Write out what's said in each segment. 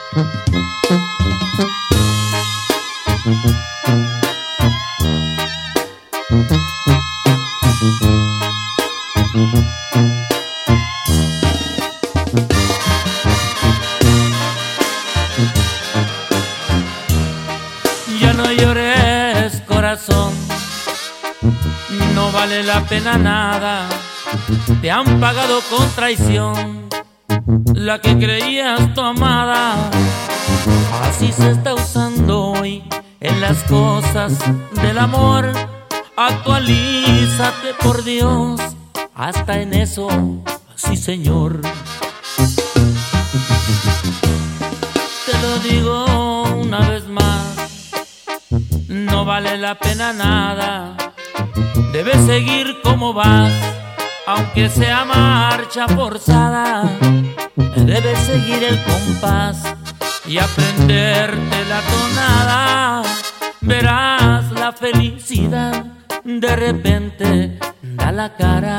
Ya no llores, corazón, no vale la pena nada. Te han pagado con traición la que creías tu amada. Así se está usando hoy en las cosas del amor. Actualízate, por Dios, hasta en eso, sí señor. Te lo digo una vez más, no vale la pena nada. Debes seguir como vas, aunque sea marcha forzada. Debes seguir el compás y aprenderte la tonada. Verás la felicidad, de repente da la cara.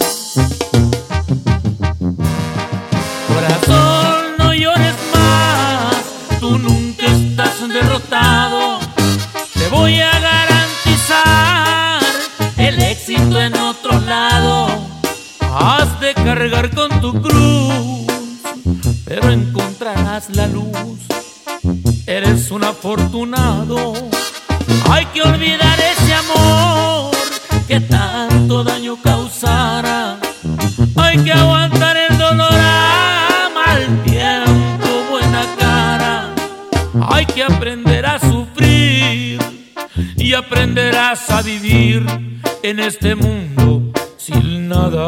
Corazón, no llores más, tú nunca estás derrotado. Te voy a garantizar el éxito en otro lado. Has de cargar con tu cruz, pero encontrarás la luz. Eres un afortunado. Hay que olvidar ese amor que tanto daño causara. Hay que aguantar el dolor a mal tiempo, buena cara. Hay que aprender a sufrir y aprenderás a vivir en este mundo sin nada.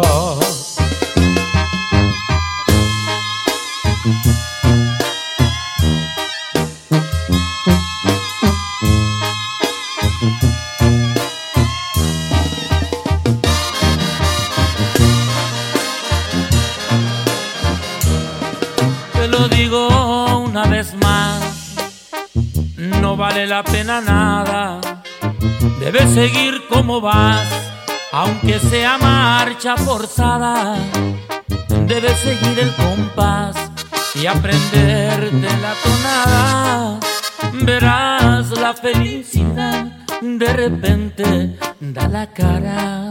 Te lo digo una vez más, no vale la pena nada. Debes seguir como vas, aunque sea marcha forzada. Debes seguir el compás y aprenderte la tonada. Verás la felicidad, de repente da la cara.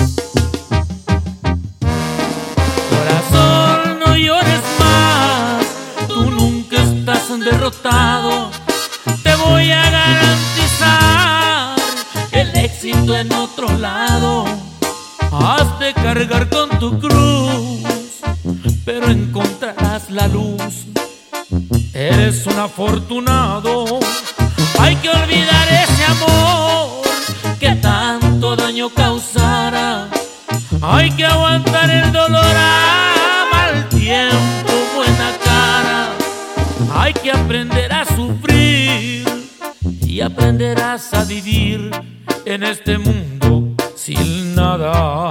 Corazón, no llores más, tú nunca estás derrotado. Te voy a garantizar el éxito en otro lado. Has de cargar con tu cruz, pero encontrarás la luz. Eres un afortunado. Hay que olvidar ese amor que tanto daño causara. Hay que aguantar el dolor a mal tiempo, buena cara. Hay que aprender a sufrir y aprenderás a vivir en este mundo sin nada.